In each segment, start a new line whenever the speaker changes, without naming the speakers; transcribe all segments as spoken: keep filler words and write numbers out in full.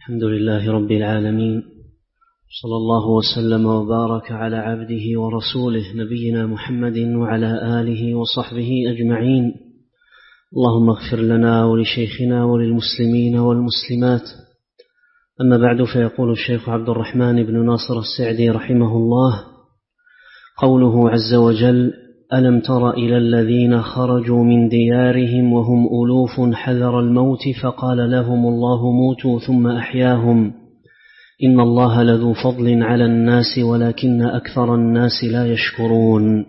الحمد لله رب العالمين، صلى الله وسلم وبارك على عبده ورسوله نبينا محمد وعلى آله وصحبه أجمعين. اللهم اغفر لنا ولشيخنا وللمسلمين والمسلمات. أما بعد، فيقول الشيخ عبد الرحمن بن ناصر السعدي رحمه الله: قوله عز وجل: ألم تر إلى الذين خرجوا من ديارهم وهم ألوف حذر الموت فقال لهم الله موتوا ثم أحياهم إن الله لذو فضل على الناس ولكن أكثر الناس لا يشكرون.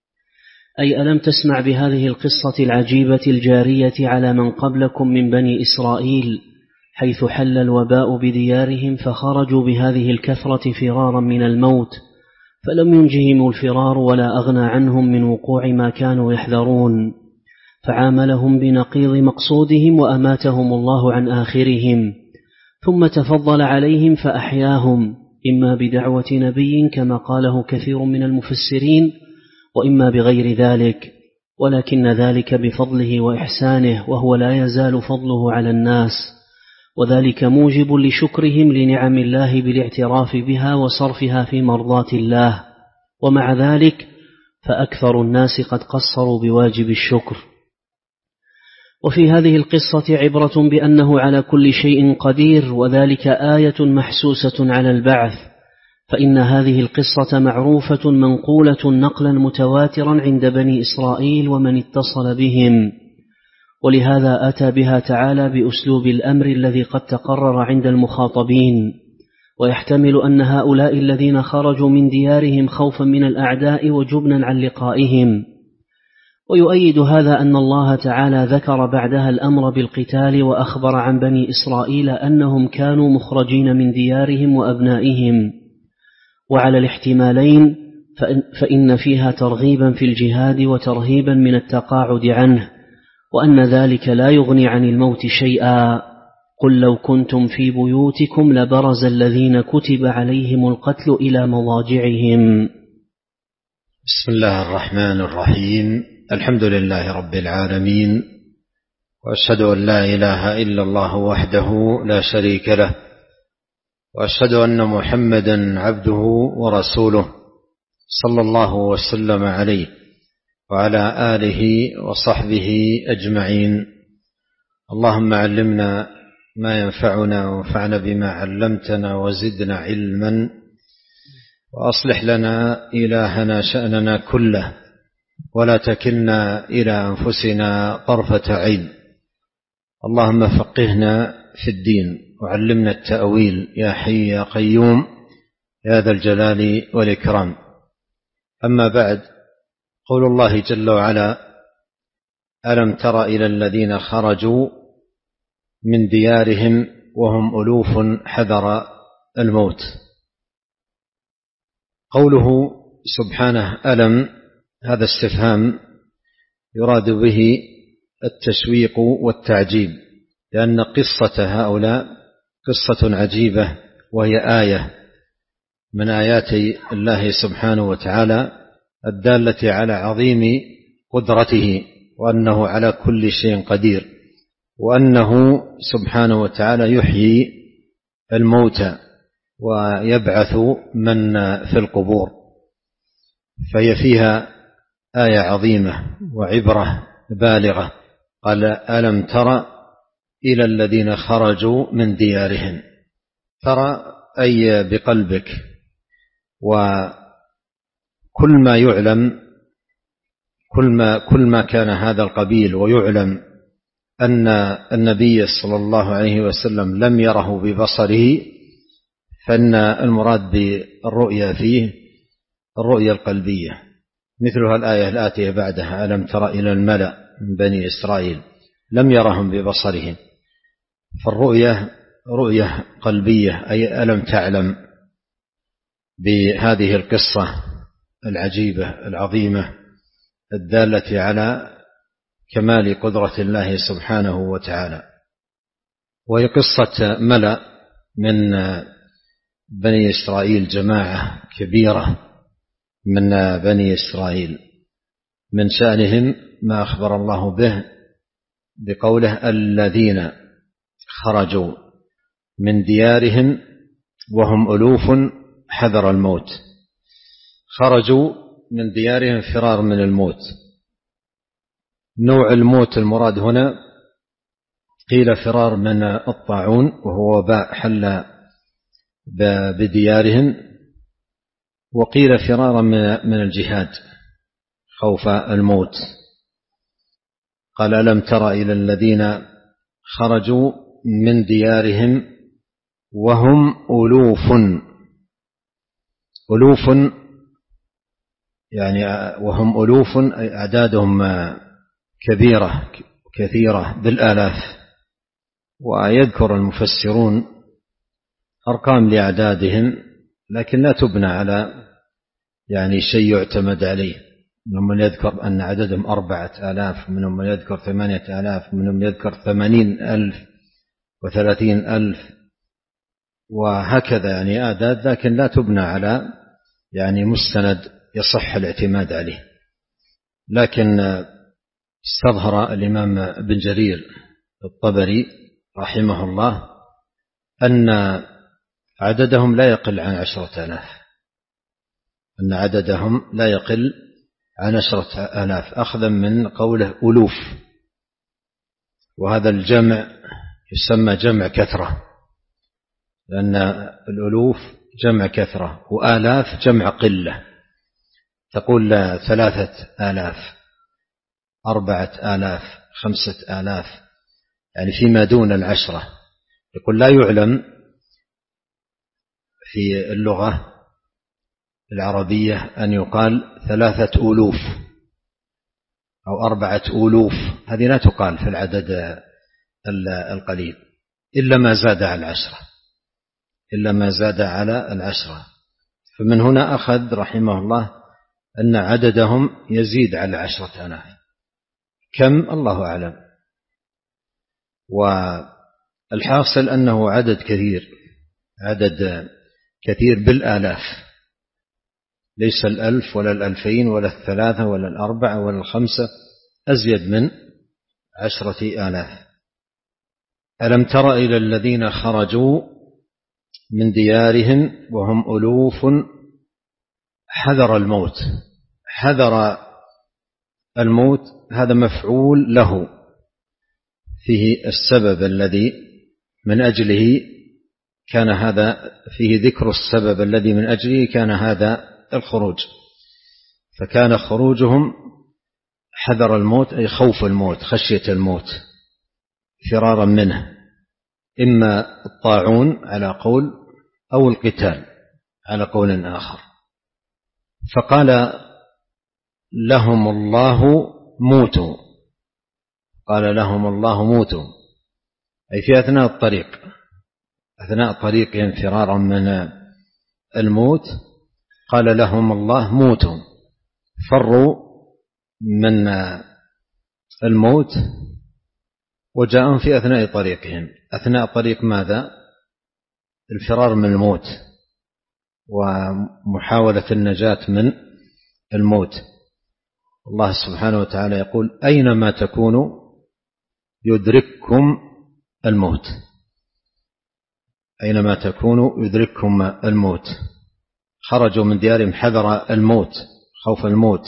أي ألم تسمع بهذه القصة العجيبة الجارية على من قبلكم من بني إسرائيل، حيث حل الوباء بديارهم فخرجوا بهذه الكثرة فرارا من الموت، فلم ينجهم الفرار ولا أغنى عنهم من وقوع ما كانوا يحذرون، فعاملهم بنقيض مقصودهم وأماتهم الله عن آخرهم، ثم تفضل عليهم فأحياهم، إما بدعوة نبي كما قاله كثير من المفسرين، وإما بغير ذلك، ولكن ذلك بفضله وإحسانه، وهو لا يزال فضله على الناس، وذلك موجب لشكرهم لنعم الله بالاعتراف بها وصرفها في مرضاة الله. ومع ذلك فأكثر الناس قد قصروا بواجب الشكر. وفي هذه القصة عبرة بأنه على كل شيء قدير، وذلك آية محسوسة على البعث، فإن هذه القصة معروفة منقولة نقلا متواترا عند بني إسرائيل ومن اتصل بهم، ولهذا أتى بها تعالى بأسلوب الأمر الذي قد تقرر عند المخاطبين، ويحتمل أن هؤلاء الذين خرجوا من ديارهم خوفا من الأعداء وجبنا عن لقائهم. ويؤيد هذا أن الله تعالى ذكر بعدها الأمر بالقتال، وأخبر عن بني إسرائيل أنهم كانوا مخرجين من ديارهم وأبنائهم، وعلى الاحتمالين فإن فيها ترغيبا في الجهاد وترهيبا من التقاعد عنه، وأن ذلك لا يغني عن الموت شيئا. قل لو كنتم في بيوتكم لبرز الذين كتب عليهم القتل إلى مضاجعهم.
بسم الله الرحمن الرحيم. الحمد لله رب العالمين، وأشهد أن لا إله إلا الله وحده لا شريك له، وأشهد أن محمدا عبده ورسوله صلى الله وسلم عليه وعلى آله وصحبه أجمعين. اللهم علمنا ما ينفعنا وانفعنا بما علمتنا وزدنا علما، وأصلح لنا إلهنا شأننا كله، ولا تكلنا إلى أنفسنا طرفة عين. اللهم فقهنا في الدين وعلمنا التأويل يا حي يا قيوم يا ذا الجلال والإكرام. أما بعد، قول الله جل وعلا: ألم تر إلى الذين خرجوا من ديارهم وهم ألوف حذر الموت. قوله سبحانه ألم، هذا استفهام يراد به التشويق والتعجيب، لأن قصة هؤلاء قصة عجيبة، وهي آية من آيات الله سبحانه وتعالى الدالة على عظيم قدرته، وأنه على كل شيء قدير، وأنه سبحانه وتعالى يحيي الموتى ويبعث من في القبور. فهي فيها آية عظيمة وعبرة بالغة. قال: ألم تر إلى الذين خرجوا من ديارهم. ترى أي بقلبك، وكل ما يعلم كل ما, كل ما كان هذا القبيل، ويعلم أن النبي صلى الله عليه وسلم لم يره ببصره، فإن المراد بالرؤيا فيه الرؤيا القلبية، مثلها الآية الآتية بعدها: ألم تر إلى الملأ من بني إسرائيل، لم يرهم ببصرهم. فالرؤيا رؤية قلبية، أي ألم تعلم بهذه القصة العجيبة العظيمة الدالة على كمال قدرة الله سبحانه وتعالى. وهي قصة ملأ من بني إسرائيل، جماعة كبيرة من بني إسرائيل، من شأنهم ما أخبر الله به بقوله: الذين خرجوا من ديارهم وهم ألوف حذر الموت. خرجوا من ديارهم فرار من الموت. نوع الموت المراد هنا قيل فرار من الطاعون وهو وباء حل بديارهم، وقيل فرارا من الجهاد خوف الموت. قال ألم تر إلى الذين خرجوا من ديارهم وهم ألوف ألوف يعني وهم ألوف أعدادهم كبيرة كثيرة بالآلاف. ويذكر المفسرون أرقام لأعدادهم لكن لا تبنى على يعني شيء يعتمد عليه. منهم من يذكر أن عددهم أربعة آلاف، منهم من يذكر ثمانية آلاف، منهم من يذكر ثمانين ألف وثلاثين ألف، وهكذا يعني أعداد، لكن لا تبنى على يعني مستند يصح الاعتماد عليه. لكن استظهر الإمام ابن جرير الطبري رحمه الله أن عددهم لا يقل عن عشرة آلاف، أن عددهم لا يقل عن عشرة آلاف، أخذا من قوله ألوف، وهذا الجمع يسمى جمع كثرة، لأن الألوف جمع كثرة وآلاف جمع قلة. تقول ثلاثة آلاف، أربعة آلاف، خمسة آلاف، يعني فيما دون العشرة. يقول لا يعلم في اللغة العربية أن يقال ثلاثة ألوف أو أربعة ألوف، هذه لا تقال في العدد القليل إلا ما زاد على العشرة، إلا ما زاد على العشرة. فمن هنا أخذ رحمه الله أن عددهم يزيد على عشرة آلاف. كم الله أعلم. والحاصل أنه عدد كثير، عدد كثير بالآلاف، ليس الألف ولا الألفين ولا الثلاثة ولا الأربعة ولا الخمسة، أزيد من عشرة آلاف. ألم تر إلى الذين خرجوا من ديارهم وهم ألوف حذر الموت. حذر الموت هذا مفعول له، فيه السبب الذي من أجله كان هذا، فيه ذكر السبب الذي من أجله كان هذا الخروج. فكان خروجهم حذر الموت أي خوف الموت، خشية الموت، فرارا منه، إما الطاعون على قول أو القتال على قول آخر. فقال لهم الله موتوا، قال لهم الله موتوا أي في أثناء الطريق، أثناء طريقهم فرارا من الموت، قال لهم الله موتوا، فروا من الموت وجاءهم في أثناء طريقهم. أثناء طريق ماذا؟ الفرار من الموت ومحاولة النجاة من الموت. الله سبحانه وتعالى يقول أينما تكونوا يدرككم الموت، أينما تكونوا يدرككم الموت. خرجوا من ديارهم حذر الموت، خوف الموت.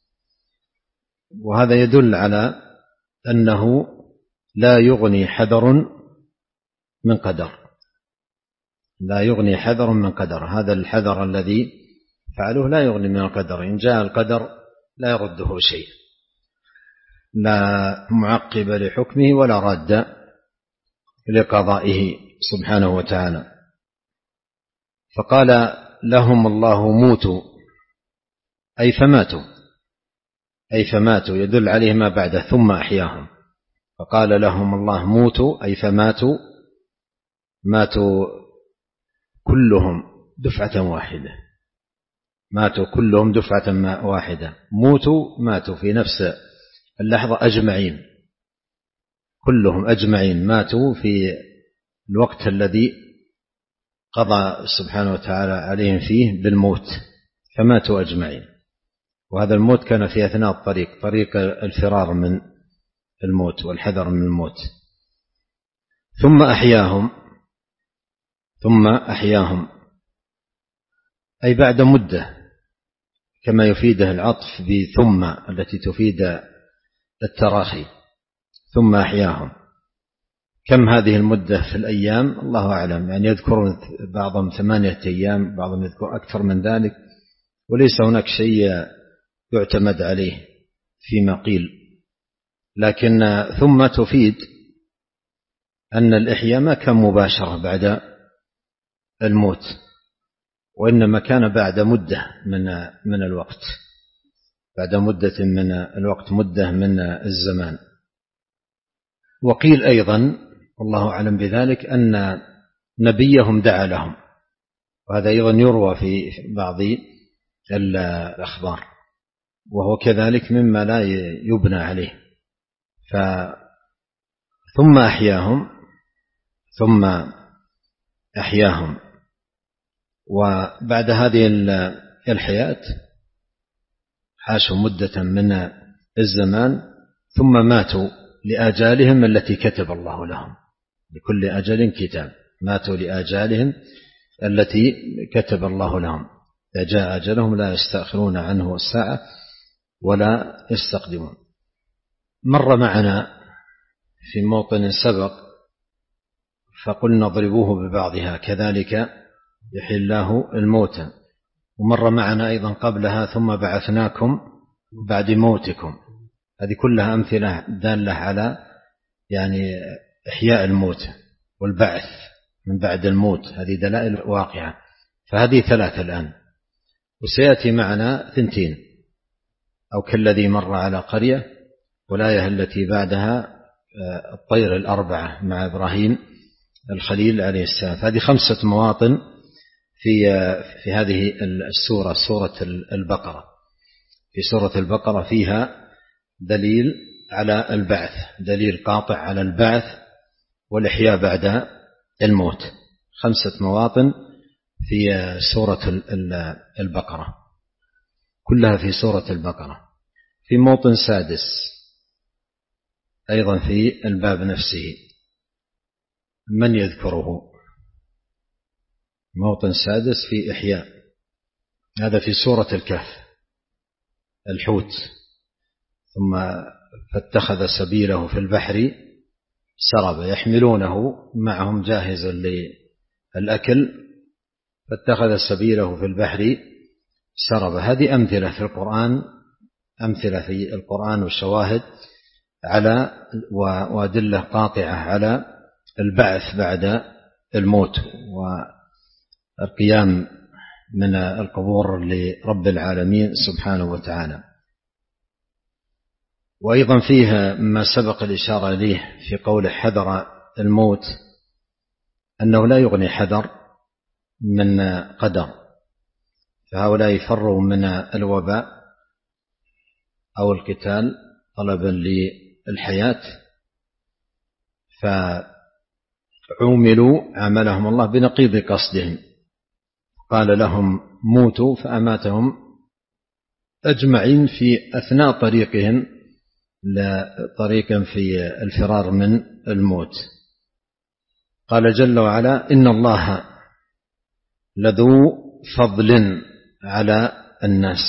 وهذا يدل على أنه لا يغني حذر من قدر، لا يغني حذر من قدر. هذا الحذر الذي فعلوه لا يغني من القدر، إن جاء القدر لا يرده شيء، لا معقب لحكمه ولا راد لقضائه سبحانه وتعالى. فقال لهم الله موتوا أي فماتوا، أي فماتوا يدل عليه ما بعده ثم أحياهم. فقال لهم الله موتوا أي فماتوا، ماتوا كلهم دفعة واحدة، ماتوا كلهم دفعة واحدة. موتوا ماتوا في نفس اللحظة أجمعين، كلهم أجمعين ماتوا في الوقت الذي قضى سبحانه وتعالى عليهم فيه بالموت، فماتوا أجمعين. وهذا الموت كان في أثناء الطريق، طريق الفرار من الموت والحذر من الموت. ثم أحياهم ثم أحياهم، أي بعد مدة، كما يفيده العطف بثم التي تفيد التراخي. ثم أحياهم، كم هذه المدة في الأيام؟ الله أعلم، يعني يذكرون بعضهم ثمانية أيام، بعضهم يذكر أكثر من ذلك، وليس هناك شيء يعتمد عليه فيما قيل. لكن ثم تفيد أن الإحياء ما كان مباشرة بعد الموت، وإنما كان بعد مدة من من الوقت، بعد مدة من الوقت، مدة من الزمان. وقيل أيضا والله أعلم بذلك أن نبيهم دعا لهم، وهذا أيضا يروى في بعض الأخبار، وهو كذلك مما لا يبنى عليه. ف ثم أحياهم ثم أحياهم وبعد هذه الحياة عاشوا مدة من الزمان ثم ماتوا لآجالهم التي كتب الله لهم، لكل أجل كتاب، ماتوا لآجالهم التي كتب الله لهم، إذا جاء أجلهم لا يستأخرون عنه الساعة ولا يستقدمون. مر معنا في موطن سبق فقلنا اضربوه ببعضها كذلك يحيي الله الموتى، ومر معنا أيضا قبلها ثم بعثناكم بعد موتكم. هذه كلها أمثلة دالة على يعني إحياء الموت والبعث من بعد الموت، هذه دلائل واقعة. فهذه ثلاثة الآن، وسيأتي معنا ثنتين، أو كالذي مر على قرية، والآية التي بعدها الطير الأربعة مع إبراهيم الخليل عليه السلام. هذه خمسة مواطن في في هذه السورة، سورة البقرة. في سورة البقرة فيها دليل على البعث، دليل قاطع على البعث والإحياء بعد الموت، خمسة مواطن في سورة البقرة، كلها في سورة البقرة. في موطن سادس أيضا في الباب نفسه، من يذكره؟ موطن سادس في إحياء، هذا في سورة الكهف، الحوت، ثم فاتخذ سبيله في البحر سربا يحملونه معهم جاهزا للأكل، فاتخذ سبيله في البحر سربا. هذه أمثلة في القرآن، أمثلة في القرآن وشواهد على وأدلة قاطعة على البعث بعد الموت والقيام من القبور لرب العالمين سبحانه وتعالى. وأيضا فيها ما سبق الإشارة إليه في قول حذر الموت، أنه لا يغني حذر من قدر، فهؤلاء يفروا من الوباء أو القتال طلبا للحياة، فعوملوا عملهم الله بنقيض قصدهم، قال لهم موتوا فأماتهم أجمعين في أثناء طريقهم لطريقا في الفرار من الموت. قال جل وعلا إن الله لذو فضل على الناس،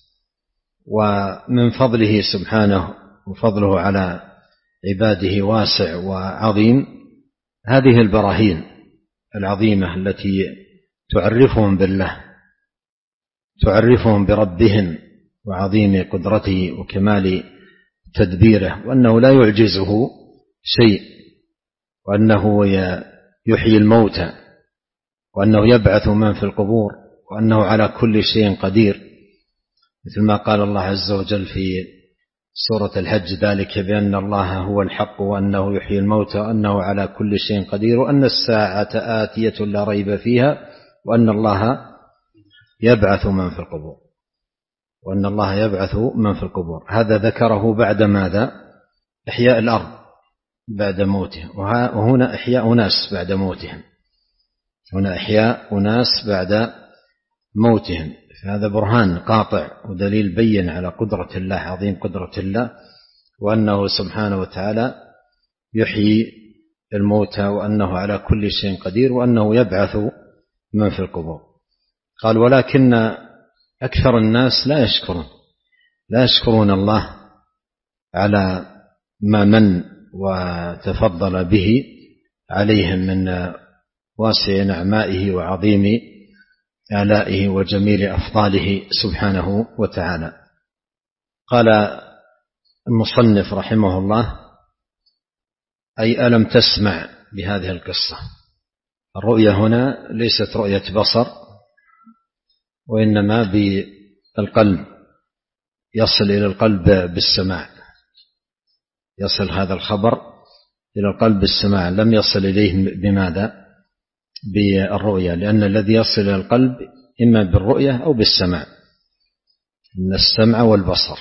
ومن فضله سبحانه وفضله على عباده واسع وعظيم. هذه البراهين العظيمة التي تعرفهم بالله، تعرفهم بربهم وعظيم قدرته وكمال تدبيره، وأنه لا يعجزه شيء، وأنه يحيي الموتى، وأنه يبعث من في القبور، وأنه على كل شيء قدير، مثل ما قال الله عز وجل في سورة الحج ذلك بأن الله هو الحق وأنه يحيي الموتى وأنه على كل شيء قدير وأن الساعة آتية لا ريب فيها وأن الله يبعث من في القبور، وأن الله يبعث من في القبور. هذا ذكره بعد ماذا؟ إحياء الأرض بعد موتهم، وهنا إحياء أناس بعد موتهم، هنا إحياء أناس بعد موتهم. فهذا برهان قاطع ودليل بين على قدرة الله، عظيم قدرة الله، وأنه سبحانه وتعالى يحيي الموتى وأنه على كل شيء قدير وأنه يبعث من في القبور. قال ولكن أكثر الناس لا يشكرون لا يشكرون الله على ما من وتفضل به عليهم من واسع نعمائه وعظيم آلائه وجميل أفضاله سبحانه وتعالى. قال المصنف رحمه الله أي ألم تسمع بهذه القصة. الرؤية هنا ليست رؤية بصر وإنما بالقلب، يصل إلى القلب بالسماع، يصل هذا الخبر إلى القلب بالسماع، لم يصل إليه بماذا؟ بالرؤية، لأن الذي يصل إلى القلب إما بالرؤية أو بالسماع، من السمع والبصر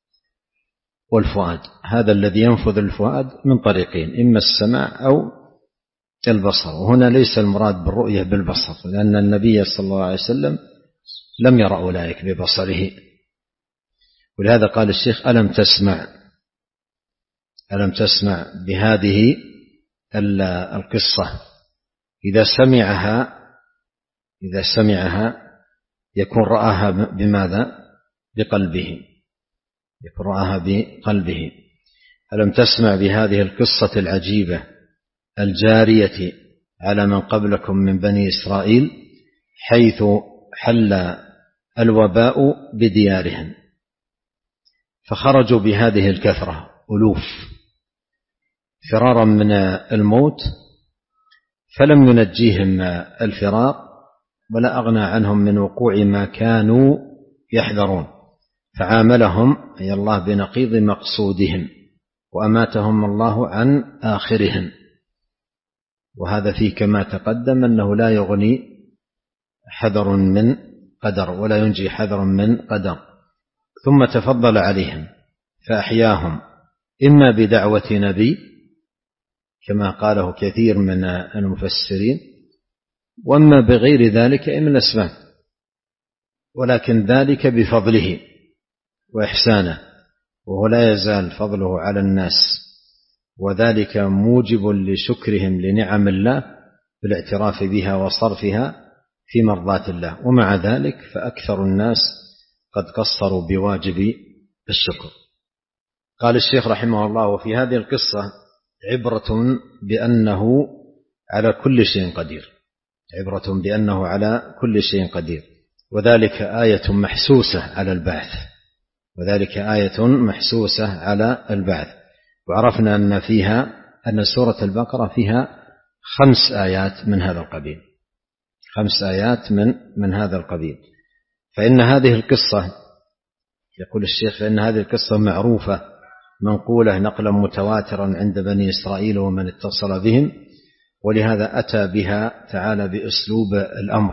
والفؤاد، هذا الذي ينفذ الفؤاد من طريقين، إما السماع أو البصر. وهنا ليس المراد بالرؤية بالبصر، لأن النبي صلى الله عليه وسلم لم يرى أولئك ببصره. ولهذا قال الشيخ ألم تسمع ألم تسمع بهذه القصة. إذا سمعها إذا سمعها يكون رآها بماذا؟ بقلبه، يكون رآها بقلبه. ألم تسمع بهذه القصة العجيبة الجارية على من قبلكم من بني إسرائيل حيث حل الوباء بديارهم فخرجوا بهذه الكثرة ألوف فرارا من الموت، فلم ينجيهم الفرار ولا أغنى عنهم من وقوع ما كانوا يحذرون، فعاملهم أي الله بنقيض مقصودهم وأماتهم الله عن آخرهم. وهذا فيه كما تقدم أنه لا يغني حذر من قدر ولا ينجي حذر من قدر. ثم تفضل عليهم فأحياهم إما بدعوة نبي كما قاله كثير من المفسرين، وأما بغير ذلك من الأسباب، ولكن ذلك بفضله وإحسانه، وهو لا يزال فضله على الناس، وذلك موجب لشكرهم لنعم الله بالاعتراف بها وصرفها في مرضاة الله. ومع ذلك فأكثر الناس قد قصروا بواجب الشكر. قال الشيخ رحمه الله وفي هذه القصة عبرة بأنه على كل شيء قدير، عبرة بأنه على كل شيء قدير، وذلك آية محسوسة على البعث، وذلك آية محسوسة على البعث. وعرفنا أن فيها أن سورة البقرة فيها خمس آيات من هذا القبيل، خمس آيات من من هذا القبيل. فإن هذه القصة يقول الشيخ فإن هذه القصة معروفة منقولة نقلا متواترا عند بني إسرائيل ومن اتصل بهم، ولهذا أتى بها تعالى بأسلوب الأمر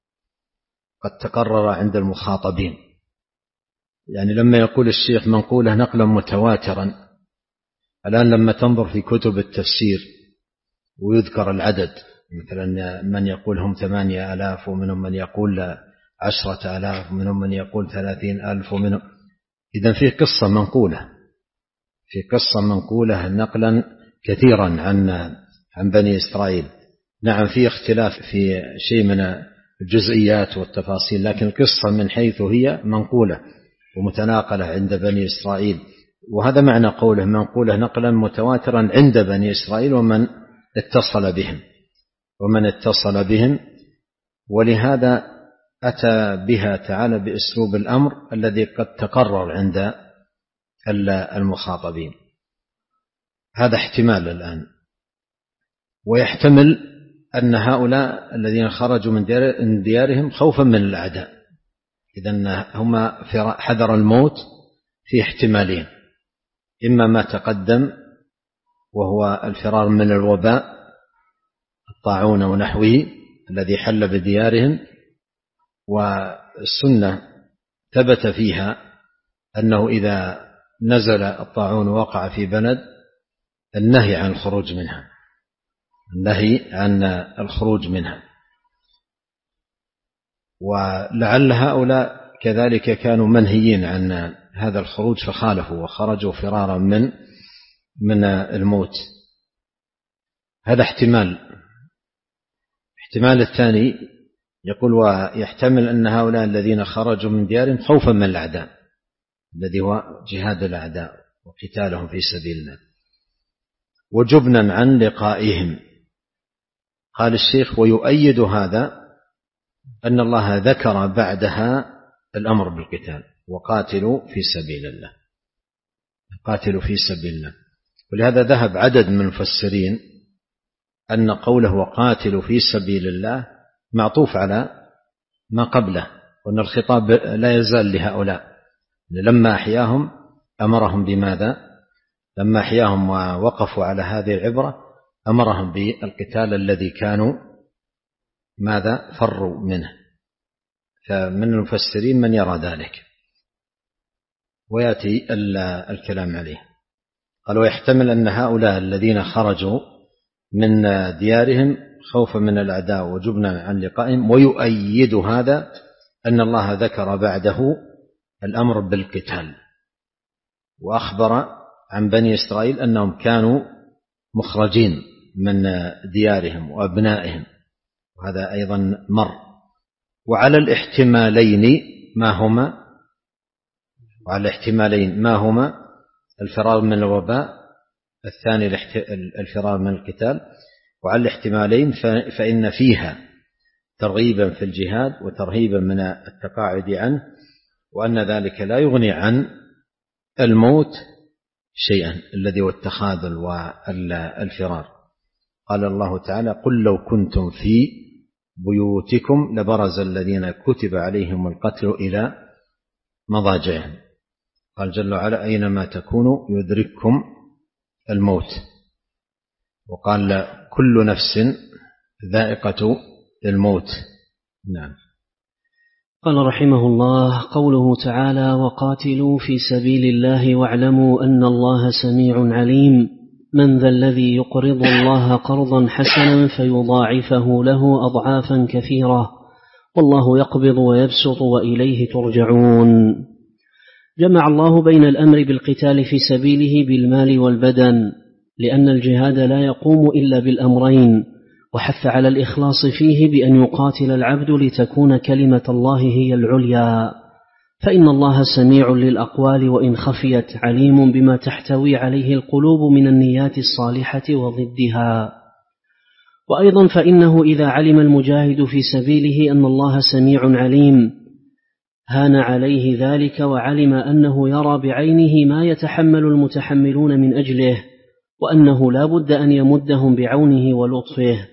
قد تقرر عند المخاطبين. يعني لما يقول الشيخ منقولة نقلا متواترا، الآن لما تنظر في كتب التفسير ويذكر العدد، مثلا من يقول هم ثمانية آلاف ومنهم من يقول عشرة آلاف ومنهم من يقول ثلاثين ألف ومنهم، إذن فيه قصة منقولة، في قصة منقولة نقلا كثيرا عن عن بني إسرائيل. نعم في اختلاف في شيء من الجزئيات والتفاصيل، لكن القصة من حيث هي منقولة ومتناقلة عند بني إسرائيل. وهذا معنى قوله منقولة نقلا متواترا عند بني إسرائيل ومن اتصل بهم ومن اتصل بهم ولهذا أتى بها تعالى بأسلوب الأمر الذي قد تقرر عند المخاطبين. هذا احتمال الآن، ويحتمل أن هؤلاء الذين خرجوا من ديارهم خوفا من الأعداء، إذن هم في حذر الموت في احتمالين، إما ما تقدم وهو الفرار من الوباء الطاعون ونحوه الذي حل بديارهم، والسنة ثبت فيها أنه إذا نزل الطاعون وقع في بلد النهي عن الخروج منها، النهي عن الخروج منها. ولعل هؤلاء كذلك كانوا منهيين عن هذا الخروج فخالفوا وخرجوا فرارا من من الموت. هذا احتمال. احتمال الثاني يقول ويحتمل أن هؤلاء الذين خرجوا من ديارهم خوفا من الأعداء الذي هو جهاد الأعداء وقتالهم في سبيل الله وجبنا عن لقائهم. قال الشيخ ويؤيد هذا أن الله ذكر بعدها الأمر بالقتال وقاتلوا في سبيل الله، قاتلوا في سبيل الله. ولهذا ذهب عدد من المفسرين أن قوله وقاتلوا في سبيل الله معطوف على ما قبله، وأن الخطاب لا يزال لهؤلاء لما أحياهم أمرهم بماذا؟ لما أحياهم ووقفوا على هذه العبرة أمرهم بالقتال الذي كانوا ماذا؟ فروا منه. فمن المفسرين من يرى ذلك ويأتي الكلام عليه. قال ويحتمل أن هؤلاء الذين خرجوا من ديارهم خوفا من الأعداء وجبنا عن لقائهم، ويؤيد هذا أن الله ذكر بعده الأمر بالقتال وأخبر عن بني إسرائيل أنهم كانوا مخرجين من ديارهم وأبنائهم، وهذا أيضا مر. وعلى الاحتمالين ما هما وعلى الاحتمالين ما هما الفرار من الوباء، الثاني الفرار من القتال. وعلى الاحتمالين فإن فيها ترغيبا في الجهاد وترهيبا من التقاعد عنه، وأن ذلك لا يغني عن الموت شيئا الذي هو التخاذل والفرار. قال الله تعالى قل لو كنتم في بيوتكم لبرز الذين كتب عليهم القتل إلى مضاجعهم. قال جل وعلا أينما تكونوا يدرككم الموت. وقال كل نفس ذائقة الموت. نعم.
قال رحمه الله قوله تعالى وقاتلوا في سبيل الله واعلموا أن الله سميع عليم من ذا الذي يقرض الله قرضا حسنا فيضاعفه له أضعافا كثيرة والله يقبض ويبسط وإليه ترجعون. جمع الله بين الأمر بالقتال في سبيله بالمال والبدن، لأن الجهاد لا يقوم إلا بالأمرين، وحث على الإخلاص فيه بأن يقاتل العبد لتكون كلمة الله هي العليا، فإن الله سميع للأقوال وإن خفيت عليم بما تحتوي عليه القلوب من النيات الصالحة وضدها. وأيضا فإنه إذا علم المجاهد في سبيله أن الله سميع عليم هان عليه ذلك، وعلم أنه يرى بعينه ما يتحمل المتحملون من أجله، وأنه لا بد أن يمدهم بعونه ولطفه.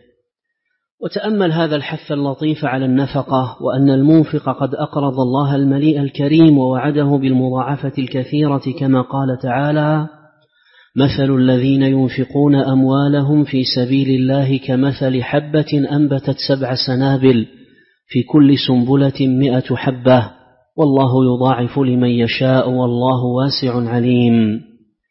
وتأمل هذا الحث اللطيف على النفقة، وأن المنفق قد أقرض الله المليء الكريم ووعده بالمضاعفة الكثيرة كما قال تعالى مثل الذين ينفقون أموالهم في سبيل الله كمثل حبة أنبتت سبع سنابل في كل سنبلة مئة حبة والله يضاعف لمن يشاء والله واسع عليم.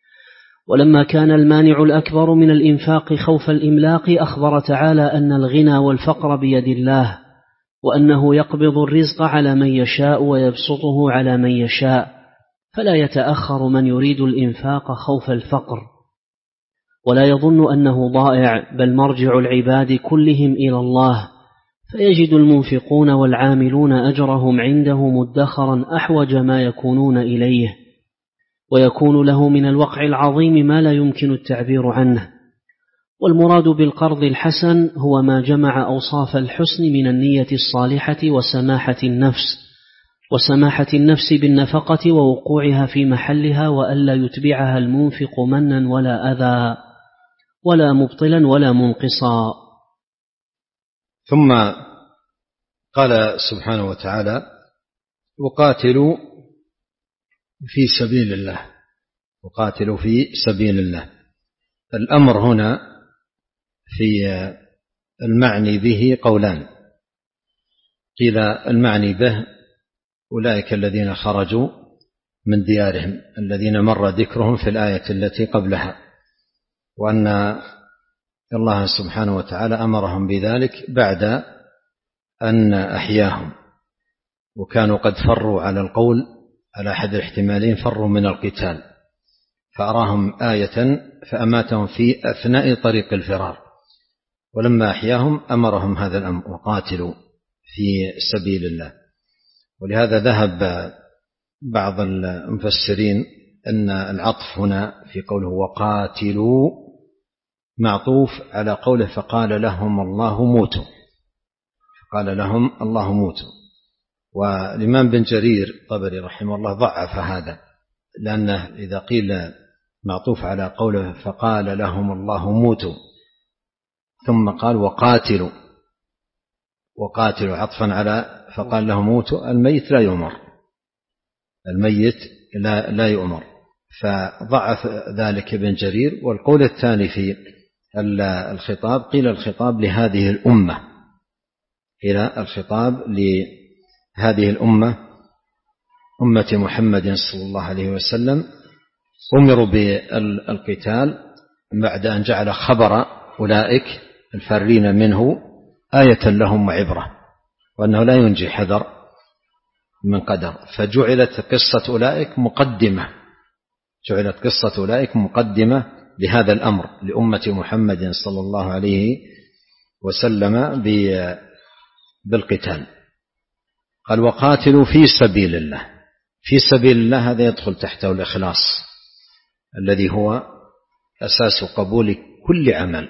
ولما كان المانع الأكبر من الإنفاق خوف الإملاق، أخبر تعالى أن الغنى والفقر بيد الله، وأنه يقبض الرزق على من يشاء ويبسطه على من يشاء، فلا يتأخر من يريد الإنفاق خوف الفقر، ولا يظن أنه ضائع، بل مرجع العباد كلهم إلى الله، فيجد المنفقون والعاملون أجرهم عنده مدخرا أحوج ما يكونون إليه، ويكون له من الوقع العظيم ما لا يمكن التعبير عنه. والمراد بالقرض الحسن هو ما جمع أوصاف الحسن من النية الصالحة وسماحة النفس وسماحة النفس بالنفقة ووقوعها في محلها، وألا يتبعها المنفق منا ولا أذى ولا مبطلا ولا منقصا.
ثم قال سبحانه وتعالى وقاتلوا في سبيل الله، وقاتلوا في سبيل الله. الأمر هنا في المعني به قولان، قيل المعني به أولئك الذين خرجوا من ديارهم الذين مر ذكرهم في الآية التي قبلها، وأن الله سبحانه وتعالى أمرهم بذلك بعد أن أحياهم، وكانوا قد فروا على القول على أحد الاحتمالين فروا من القتال، فأراهم آية فأماتهم في أثناء طريق الفرار، ولما أحياهم أمرهم هذا الأمر: وقاتلوا في سبيل الله. ولهذا ذهب بعض المفسرين أن العطف هنا في قوله وقاتلوا معطوف على قوله فقال لهم الله موتوا، فقال لهم الله موتوا. والإمام بن جرير الطبري رحمه الله ضعف هذا، لأنه إذا قيل معطوف على قوله فقال لهم الله موتوا ثم قال وقاتلوا، وقاتلوا عطفا على فقال لهم موتوا، الميت لا يؤمر، الميت لا, لا يؤمر، فضعف ذلك ابن جرير. والقول الثاني في الخطاب قيل الخطاب لهذه الأمة، قيل الخطاب لهذه الأمة أمة محمد صلى الله عليه وسلم، أمروا بالقتال بعد أن جعل خبر أولئك الفارين منه آية لهم وعبرة، وأنه لا ينجي حذر من قدر، فجعلت قصة أولئك مقدمة، جعلت قصة أولئك مقدمة لهذا الأمر لأمة محمد صلى الله عليه وسلم بالقتال. قال وقاتلوا في سبيل الله، في سبيل الله هذا يدخل تحته الإخلاص الذي هو أساس قبول كل عمل،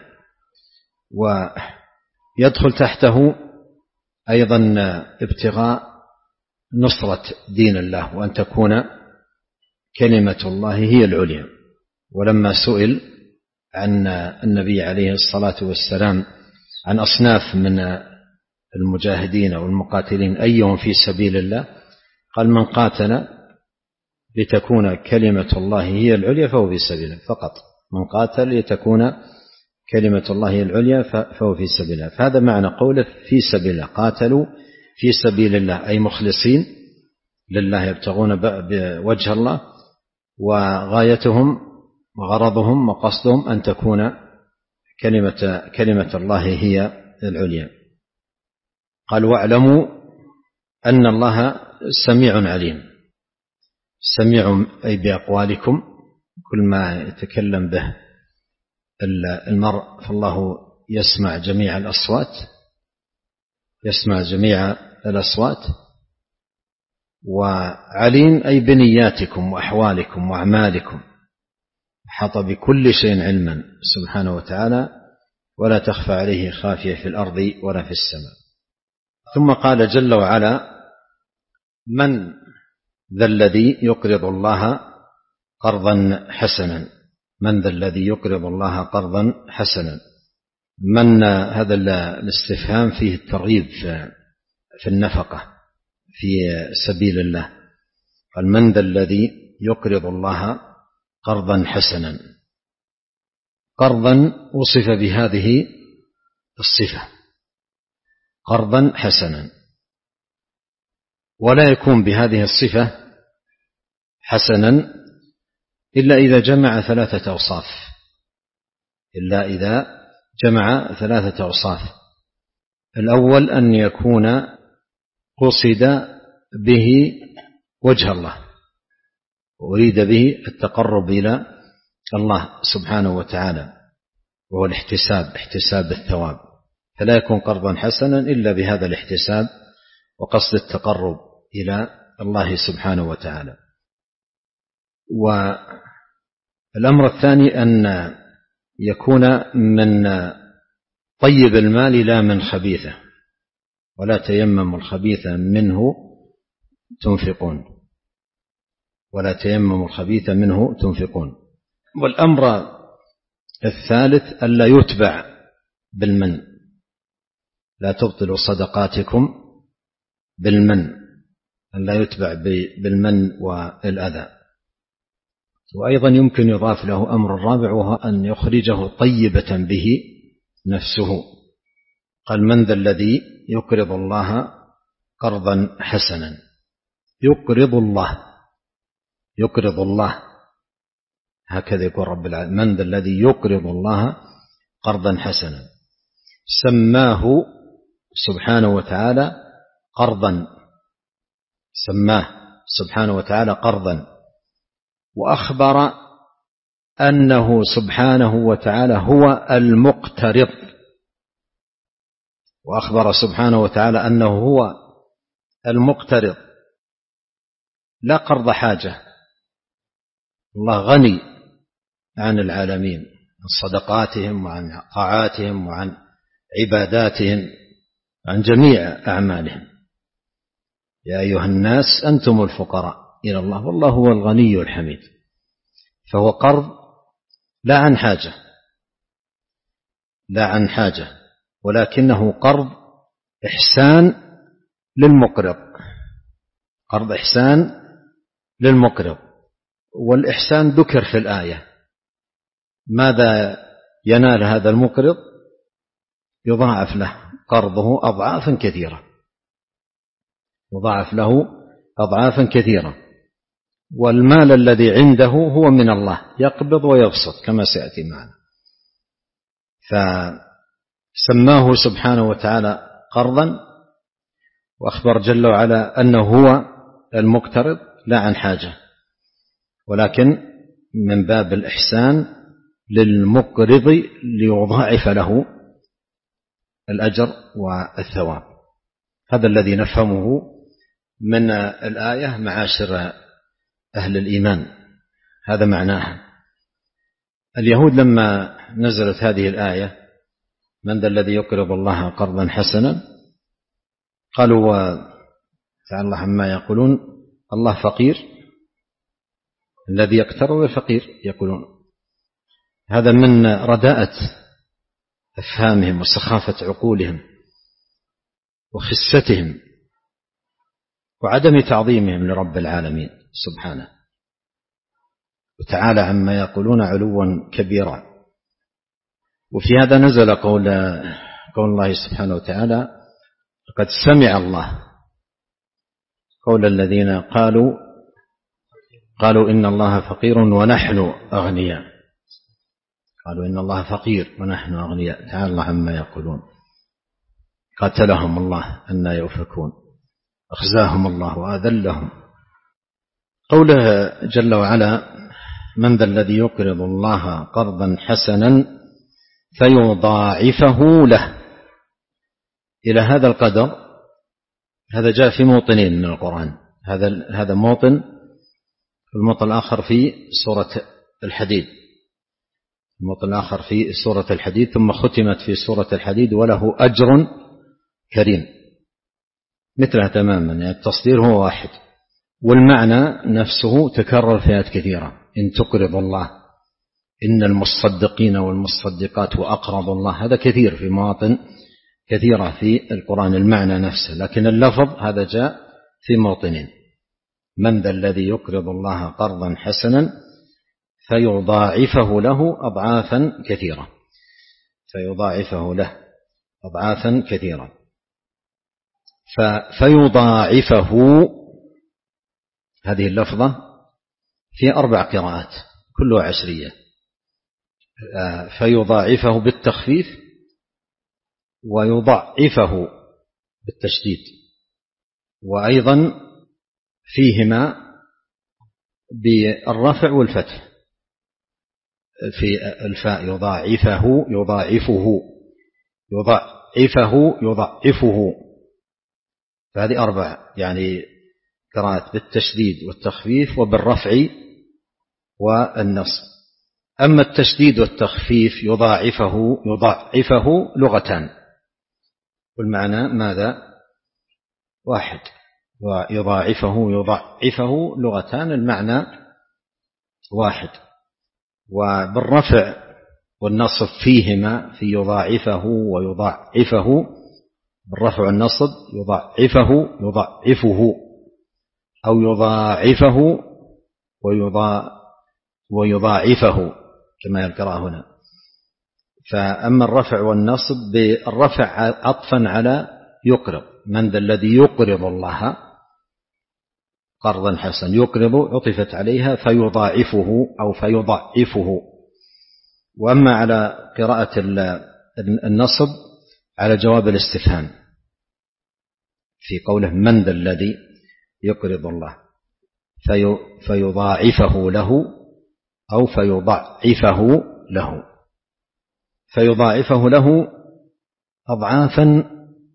ويدخل تحته أيضا ابتغاء نصرة دين الله، وأن تكون كلمة الله هي العليا. ولما سئل عن النبي عليه الصلاة والسلام عن أصناف من المجاهدين والمقاتلين أيهم في سبيل الله، قال من قاتل لتكون كلمة الله هي العليا فهو في سبيل الله فقط، من قاتل لتكون كلمة الله هي العليا فهو في سبيل الله. فهذا معنى قوله في سبيل الله، قاتلوا في سبيل الله أي مخلصين لله يبتغون بوجه الله، وغايتهم وغرضهم وقصدهم أن تكون كلمة, كلمة الله هي العليا. قال واعلموا أن الله سميع عليم، سميع أي بأقوالكم، كل ما يتكلم به المرء فالله يسمع جميع الأصوات، يسمع جميع الأصوات. وعليم أي بنياتكم وأحوالكم وأعمالكم، حاط بكل شيء علما سبحانه وتعالى، ولا تخفى عليه خافية في الأرض ولا في السماء. ثم قال جل وعلا من ذا الذي يقرض الله قرضا حسنا، من ذا الذي يقرض الله قرضا حسنا. من هذا الاستفهام فيه الترغيب في النفقة في سبيل الله، قال من ذا الذي يقرض الله قرضا حسنا. قرضا وصف بهذه الصفة قرضا حسنا، ولا يكون بهذه الصفة حسنا إلا إذا جمع ثلاثة أوصاف، إلا إذا جمع ثلاثة أوصاف. الأول أن يكون قصد به وجه الله، وأريد به التقرب إلى الله سبحانه وتعالى، وهو الاحتساب، احتساب الثواب، فلا يكون قرضا حسنا إلا بهذا الاحتساب وقصد التقرب إلى الله سبحانه وتعالى. والأمر الثاني أن يكون من طيب المال لا من خبيثه، ولا تيمموا الخبيث منه تنفقون، ولا تيمموا الخبيث منه تنفقون. والأمر الثالث ألا يتبع بالمن، لا تبطلوا صدقاتكم بالمن، ألا يتبع بالمن والأذى. وأيضا يمكن يضاف له أمر الرابع، وهو أن يخرجه طيبة به نفسه. قال من ذا الذي يقرض الله قرضا حسنا، يقرض الله، يقرض الله، هكذا يقول رب العالمين، من ذا الذي يقرض الله قرضا حسنا. سماه سبحانه وتعالى قرضا، سماه سبحانه وتعالى قرضا، وأخبر أنه سبحانه وتعالى هو المقترض، وأخبر سبحانه وتعالى أنه هو المقترض لا قرض حاجة. الله غني عن العالمين، عن صدقاتهم وعن طاعاتهم وعن عباداتهم، عن جميع أعمالهم. يا أيها الناس أنتم الفقراء إلى الله والله هو الغني الحميد. فهو قرض لا عن حاجة، لا عن حاجة، ولكنه قرض إحسان للمقرض، قرض إحسان للمقرض. والإحسان ذكر في الآية. ماذا ينال هذا المقرض؟ يضاعف له قرضه أضعافا كثيرة، يضاعف له أضعافا كثيرة. والمال الذي عنده هو من الله، يقبض ويبسط كما سيأتي معنا. فسماه سبحانه وتعالى قرضا، وأخبر جل وعلا أنه هو المقترض لا عن حاجة، ولكن من باب الإحسان للمقرض ليضاعف له الأجر والثواب. هذا الذي نفهمه من الآية معاشر أهل الإيمان، هذا معناها. اليهود لما نزلت هذه الآية من ذا الذي يقرض الله قرضا حسنا، قالوا تعالى الله عما يقولون الله فقير، الذي يقترض الفقير يقولون. هذا من رداءة أفهامهم وسخافة عقولهم وخستهم وعدم تعظيمهم لرب العالمين سبحانه وتعالى عما يقولون علوا كبيرا. وفي هذا نزل قول قول الله سبحانه وتعالى لقد سمع الله قول الذين قالوا قالوا إن الله فقير ونحن أغنياء، قالوا إن الله فقير ونحن أغنياء، تعالى الله عما يقولون. قاتلهم الله أن يؤفكون، أخزاهم الله وأذلهم. قوله جل وعلا من ذا الذي يقرض الله قرضا حسنا فيضاعفه له، إلى هذا القدر هذا جاء في موطنين من القرآن. هذا هذا موطن، الموطن الآخر في سورة الحديد، الموطن الآخر في سورة الحديد، ثم ختمت في سورة الحديد وله أجر كريم، مثلها تماما، يعني التصدير هو واحد والمعنى نفسه تكرر في آيات كثيرة. إن تقرض الله، إن المصدقين والمصدقات وأقرضوا الله، هذا كثير في مواطن كثيرة في القرآن المعنى نفسه، لكن اللفظ هذا جاء في موطنين. من ذا الذي يقرض الله قرضا حسنا فيضاعفه له أضعافا كثيرة، فيضاعفه له أضعافا كثيرة. فيضاعفه هذه اللفظة في أربع قراءات كلها عشرية. فيضاعفه بالتخفيف ويضعفه بالتشديد، وأيضا فيهما بالرفع والفتح. في الفاء يضاعفه يضاعفه يضاعفه يضاعفه، فهذه أربع يعني قراءات بالتشديد والتخفيف وبالرفع والنصب. أما التشديد والتخفيف يضاعفه يضاعفه لغتان، والمعنى ماذا؟ واحد. يضاعفه يضاعفه لغتان، المعنى واحد. وبالرفع والنصب فيهما في يضاعفه ويضاعفه، بالرفع والنصب يضاعفه يضاعفه أو يضاعفه ويضاعفه كما يذكر هنا. فأما الرفع والنصب بالرفع عطفا على يقرض، من ذا الذي يقرض الله قرضا حسنا، يقرض عطفت عليها فيضاعفه أو فيضاعفه. وأما على قراءة النصب على جواب الاستفهام في قوله من ذا الذي يقرض الله في فيضاعفه له أو فيضاعفه له، فيضاعفه له أضعافا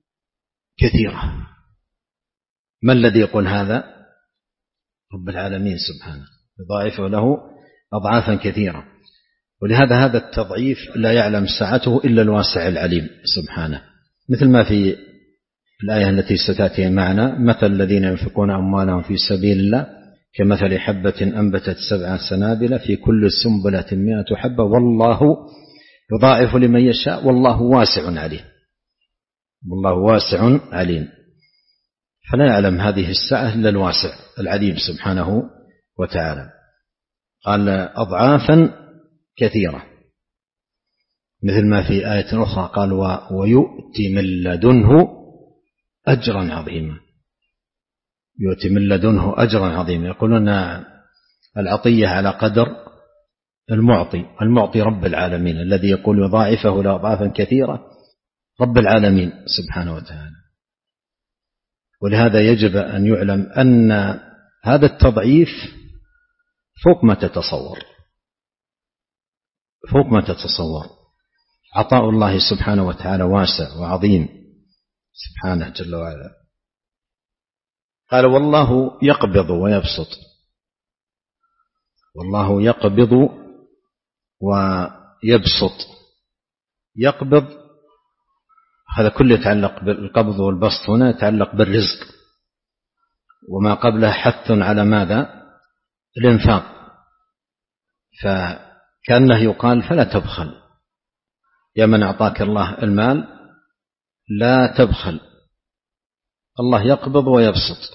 كثيرة. ما الذي يقول هذا؟ رب العالمين سبحانه يضاعفه له أضعافا كثيرة. ولهذا هذا التضعيف لا يعلم سعته إلا الواسع العليم سبحانه، مثل ما في الآية التي ستأتي معنا: مثل الذين ينفقون أموالهم في سبيل الله كمثل حبة أنبتت سبع سنابل في كل سنبلة مئة حبة والله يضاعف لمن يشاء والله واسع عليم. والله واسع عليم، فلا يعلم هذه السعة إلا الواسع العليم سبحانه وتعالى. قال أضعافا كثيرة، مثل ما في آية أخرى قال: ويؤتي من لدنه أجرا عظيما. يؤتي من لدنه أجرا عظيما. يقولون العطية على قدر المعطي، المعطي رب العالمين الذي يقول يضاعفه لأضعافا كثيرة، رب العالمين سبحانه وتعالى. ولهذا يجب أن يعلم أن هذا التضعيف فوق ما تتصور، فوق ما تتصور. عطاء الله سبحانه وتعالى واسع وعظيم سبحانه جل وعلا. قال: والله يقبض ويبسط. والله يقبض ويبسط. يقبض هذا كله يتعلق بالقبض والبسط، هنا يتعلق بالرزق، وما قبله حث على ماذا؟ الإنفاق. فكأنه يقال: فلا تبخل يا من أعطاك الله المال، لا تبخل. الله يقبض ويبسط.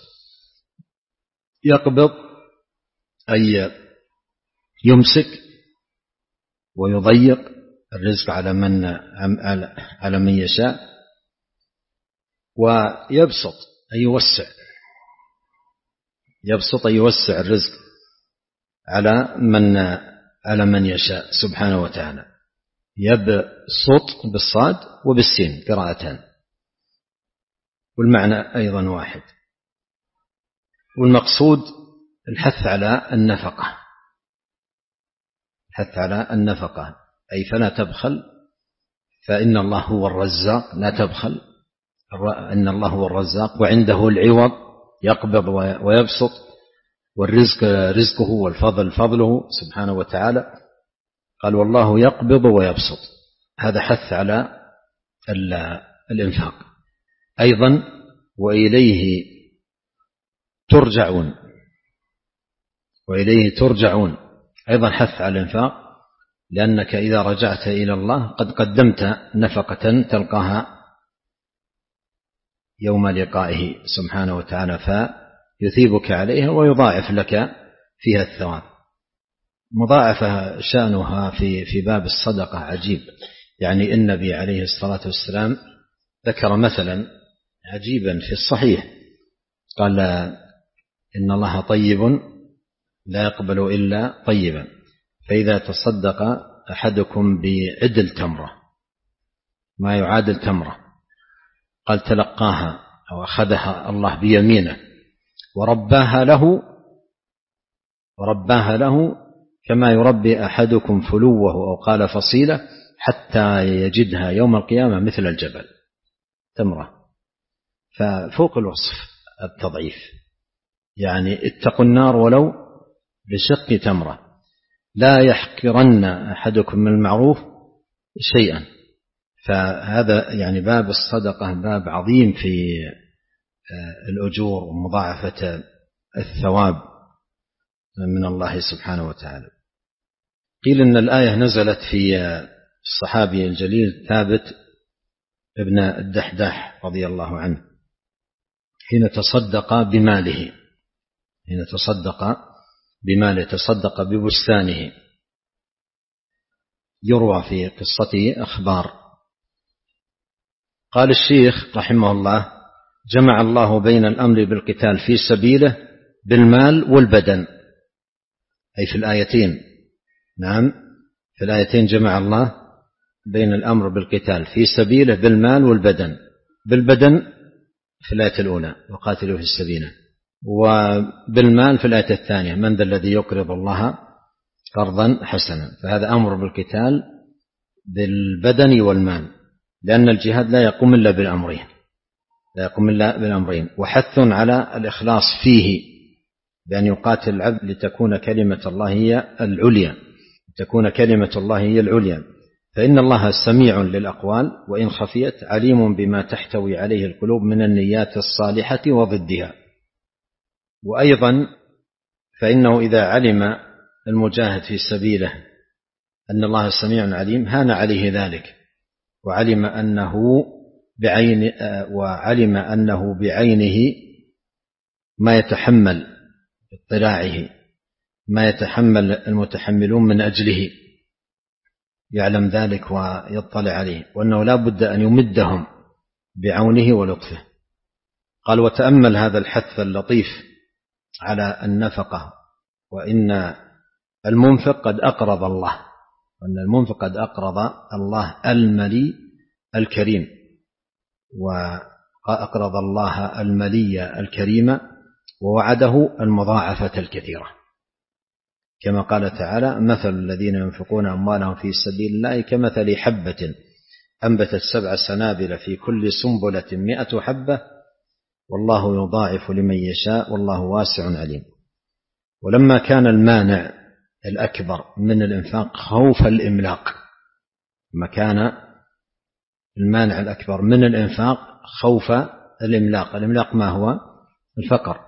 يقبض أي يمسك ويضيق الرزق على من على من يشاء، ويبسط أي يوسع. يبسط أي يوسع الرزق على من على من يشاء سبحانه وتعالى. يبسط بالصاد وبالسين قراءتان، والمعنى أيضا واحد. والمقصود الحث على النفقة، الحث على النفقة أي فلا تبخل، فإن الله هو الرزاق، لا تبخل، إن الله هو الرزاق وعنده العوض، يقبض ويبسط، والرزق رزقه والفضل فضله سبحانه وتعالى. قال: والله يقبض ويبسط، هذا حث على الإنفاق. أيضا: وإليه ترجعون، وإليه ترجعون، أيضا حث على الإنفاق، لأنك إذا رجعت إلى الله قد قدمت نفقة تلقاها يوم لقائه سبحانه وتعالى، فيثيبك عليها ويضاعف لك فيها الثواب. مضاعفة شأنها في في باب الصدقة عجيب. يعني النبي عليه الصلاة والسلام ذكر مثلا عجيبا في الصحيح، قال: إن الله طيب لا يقبل إلا طيبا، فإذا تصدق أحدكم بعدل تمرة، ما يعادل تمرة، قال تلقاها أو أخذها الله بيمينه ورباها له ورباها له كما يربي أحدكم فلوه أو قال فصيلة حتى يجدها يوم القيامة مثل الجبل تمرة. ففوق الوصف التضعيف، يعني اتقوا النار ولو بشق تمرة. لا يحقرن أحدكم من المعروف شيئا. فهذا يعني باب الصدقة باب عظيم في الأجور ومضاعفة الثواب من الله سبحانه وتعالى. قيل إن الآية نزلت في الصحابي الجليل ثابت ابن الدحداح رضي الله عنه حين تصدق بماله، حين تصدق بماله تصدق ببستانه. يروى في قصته أخبار. قال الشيخ رحمه الله: جمع الله بين الأمر بالقتال في سبيله بالمال والبدن، أي في الآيتين. نعم، في الآيتين جمع الله بين الأمر بالقتال في سبيله بالمال والبدن. بالبدن في الآية الأولى وقاتلوا في سبيله، وبالمال في الآية الثانية من ذا الذي يقرض الله قرضا حسنا. فهذا أمر بالقتال بالبدن والمال، لأن الجهاد لا يقوم إلا بالأمرين، لا يقوم إلا بالأمرين. وحث على الإخلاص فيه بأن يقاتل العبد لتكون كلمة الله هي العليا، تكون كلمة الله هي العليا، فإن الله سميع للأقوال وإن خفيت، عليم بما تحتوي عليه القلوب من النيات الصالحة وضدها. وأيضا فإنه إذا علم المجاهد في سبيله أن الله سميع عليم هان عليه ذلك، وعلم أنه بعين وعلم أنه بعينه ما يتحمل اطلاعه، ما يتحمل المتحملون من أجله، يعلم ذلك ويطلع عليه، وأنه لا بد أن يمدهم بعونه ولطفه. قال: وتأمل هذا الحث اللطيف على النفقة، وإن المنفق قد أقرض الله، وأن المنفق قد أقرض الله الملي الكريم، وأقرض الله الملي الكريم ووعده المضاعفة الكثيرة، كما قال تعالى: مثل الذين ينفقون أموالهم في سبيل الله كمثل حبة أنبتت سبع سنابل في كل سنبلة مئة حبة والله يضاعف لمن يشاء والله واسع عليم. ولما كان المانع الأكبر من الإنفاق خوف الإملاق، ما كان المانع الأكبر من الإنفاق خوف الإملاق، الإملاق ما هو؟ الفقر.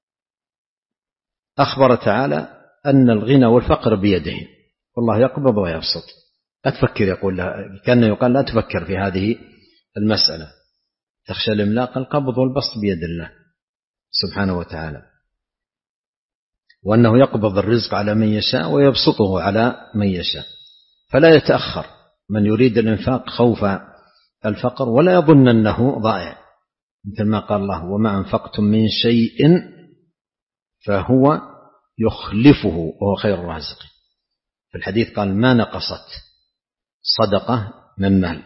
أخبر تعالى أن الغنى والفقر بيده، والله يقبض ويبسط. لا تفكر، يقول كان يقال لا تفكر في هذه المسألة، تخشى الإملاق، القبض والبسط بيد الله سبحانه وتعالى، وأنه يقبض الرزق على من يشاء ويبسطه على من يشاء، فلا يتأخر من يريد الإنفاق خوف الفقر، ولا يظن أنه ضائع، مثل ما قال الله: وما أنفقتم من شيء فهو يخلفه وهو خير الرازقين. في الحديث قال: ما نقصت صدقة من مال،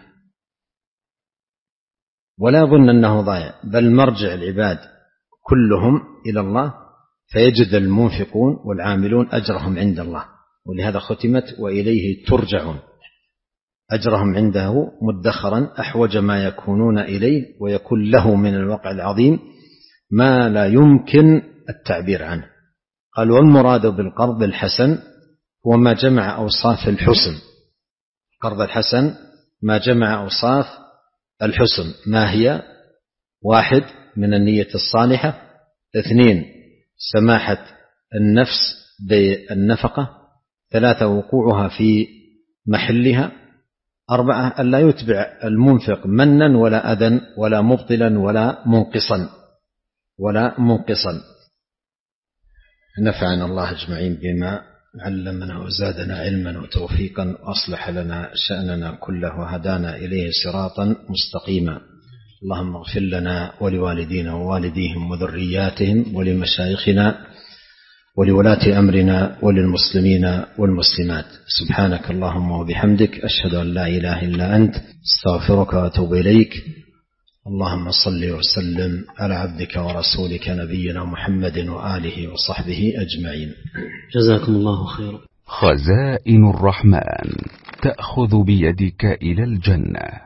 ولا يظن أنه ضائع، بل مرجع العباد كلهم إلى الله، فيجد المنفقون والعاملون أجرهم عند الله، ولهذا ختمت: وإليه ترجعون، أجرهم عنده مدخرا أحوج ما يكونون إليه، ويكون له من الوقع العظيم ما لا يمكن التعبير عنه. قال: والمراد بالقرض الحسن هو ما جمع أوصاف الحسن. القرض الحسن ما جمع أوصاف الحسن، ما هي؟ واحد، من النية الصالحة. اثنين، سماحة النفس بالنفقة. ثلاثة، وقوعها في محلها. أربعة، أن لا يتبع المنفق منا ولا أذى ولا مبطلا ولا منقصا ولا منقصا. نفعنا الله أجمعين بما علمنا وزادنا علما وتوفيقا، وأصلح لنا شأننا كله وهدانا إليه صراطا مستقيما. اللهم اغفر لنا ولوالدينا ووالديهم وذرياتهم ولمشايخنا ولولاة أمرنا وللمسلمين والمسلمات. سبحانك اللهم وبحمدك، أشهد أن لا إله إلا أنت، استغفرك وأتوب إليك. اللهم صل وسلم على عبدك ورسولك نبينا محمد وآله وصحبه أجمعين.
جزاكم الله خيرا.
خزائن الرحمن تأخذ بيدك إلى الجنة.